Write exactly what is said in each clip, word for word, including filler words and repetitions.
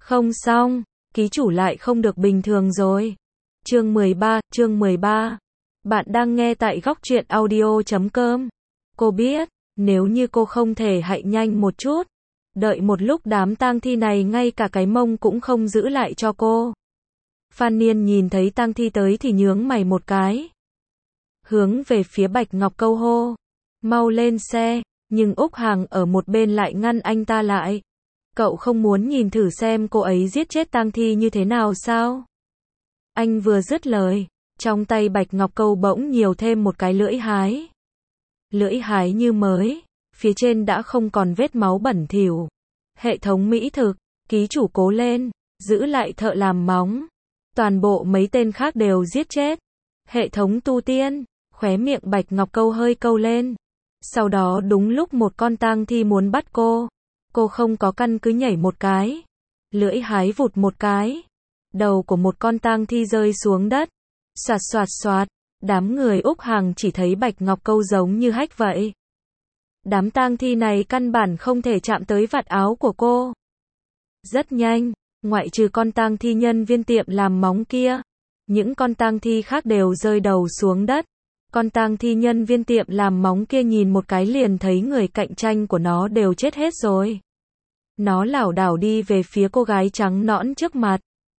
Không xong, ký chủ lại không được bình thường rồi. Chương mười ba, chương mười ba. Bạn đang nghe tại góc truyện audio chấm com. Cô biết, nếu như cô không thể hạy nhanh một chút, đợi một lúc đám tang thi này ngay cả cái mông cũng không giữ lại cho cô. Phan Niên nhìn thấy tang thi tới thì nhướng mày một cái. Hướng về phía Bạch Ngọc Câu hô. Mau lên xe, nhưng Úc Hằng ở một bên lại ngăn anh ta lại. Cậu không muốn nhìn thử xem cô ấy giết chết tang thi như thế nào sao? Anh vừa dứt lời, trong tay Bạch Ngọc Câu bỗng nhiều thêm một cái lưỡi hái. Lưỡi hái như mới, phía trên đã không còn vết máu bẩn thỉu. Hệ thống mỹ thực, ký chủ cố lên, giữ lại thợ làm móng. Toàn bộ mấy tên khác đều giết chết. Hệ thống tu tiên, khóe miệng Bạch Ngọc Câu hơi câu lên. Sau đó đúng lúc một con tang thi muốn bắt cô. Cô không có căn cứ nhảy một cái. Lưỡi hái vụt một cái. Đầu của một con tang thi rơi xuống đất. Xoạt xoạt xoạt. Đám người Úc Hằng chỉ thấy Bạch Ngọc Câu giống như hách vậy. Đám tang thi này căn bản không thể chạm tới vạt áo của cô. Rất nhanh, ngoại trừ con tang thi nhân viên tiệm làm móng kia, những con tang thi khác đều rơi đầu xuống đất. Con tang thi nhân viên tiệm làm móng kia nhìn một cái liền thấy người cạnh tranh của nó đều chết hết rồi. Nó lảo đảo đi về phía cô gái trắng nõn trước mặt.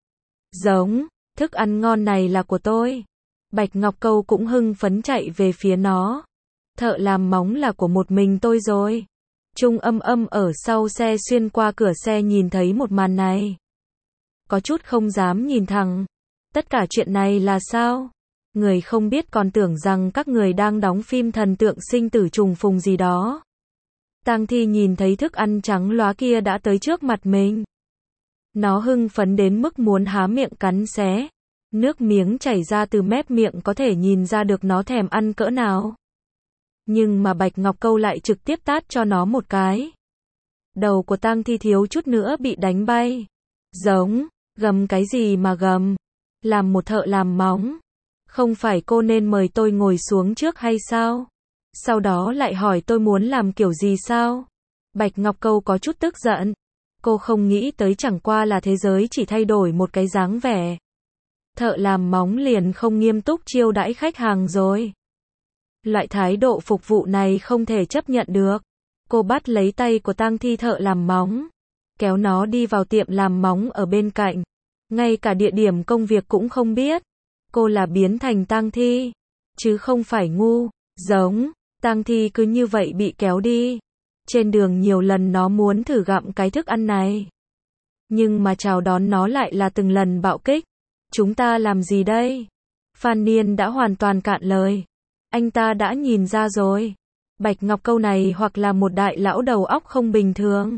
Giống, thức ăn ngon này là của tôi. Bạch Ngọc Câu cũng hưng phấn chạy về phía nó. Thợ làm móng là của một mình tôi rồi. Trung Âm Âm ở sau xe xuyên qua cửa xe nhìn thấy một màn này. Có chút không dám nhìn thẳng. Tất cả chuyện này là sao? Người không biết còn tưởng rằng các người đang đóng phim thần tượng sinh tử trùng phùng gì đó. Tang thi nhìn thấy thức ăn trắng lóa kia đã tới trước mặt mình. Nó hưng phấn đến mức muốn há miệng cắn xé. Nước miếng chảy ra từ mép miệng có thể nhìn ra được nó thèm ăn cỡ nào. Nhưng mà Bạch Ngọc Câu lại trực tiếp tát cho nó một cái. Đầu của tang thi thiếu chút nữa bị đánh bay. Giống, gầm cái gì mà gầm? Làm một thợ làm móng. Không phải cô nên mời tôi ngồi xuống trước hay sao? Sau đó lại hỏi tôi muốn làm kiểu gì sao? Bạch Ngọc Câu có chút tức giận. Cô không nghĩ tới chẳng qua là thế giới chỉ thay đổi một cái dáng vẻ. Thợ làm móng liền không nghiêm túc chiêu đãi khách hàng rồi. Loại thái độ phục vụ này không thể chấp nhận được. Cô bắt lấy tay của tang thi thợ làm móng. Kéo nó đi vào tiệm làm móng ở bên cạnh. Ngay cả địa điểm công việc cũng không biết. Cô là biến thành tang thi. Chứ không phải ngu. Giống. Tang thi cứ như vậy bị kéo đi. Trên đường nhiều lần nó muốn thử gặm cái thức ăn này. Nhưng mà chào đón nó lại là từng lần bạo kích. Chúng ta làm gì đây? Phan Niên đã hoàn toàn cạn lời. Anh ta đã nhìn ra rồi. Bạch Ngọc Câu này hoặc là một đại lão đầu óc không bình thường.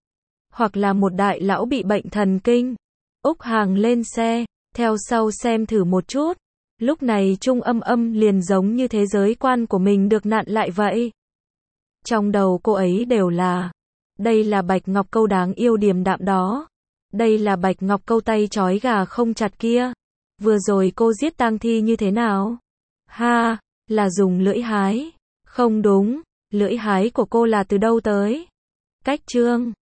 Hoặc là một đại lão bị bệnh thần kinh. Úc Hằng lên xe, theo sau xem thử một chút. Lúc này Trung Âm Âm liền giống như thế giới quan của mình được nặn lại vậy. Trong đầu cô ấy đều là, đây là Bạch Ngọc Câu đáng yêu điềm đạm đó. Đây là Bạch Ngọc Câu tay trói gà không chặt kia. Vừa rồi cô giết tang thi như thế nào? Ha, là dùng lưỡi hái. Không đúng, lưỡi hái của cô là từ đâu tới? Cách chương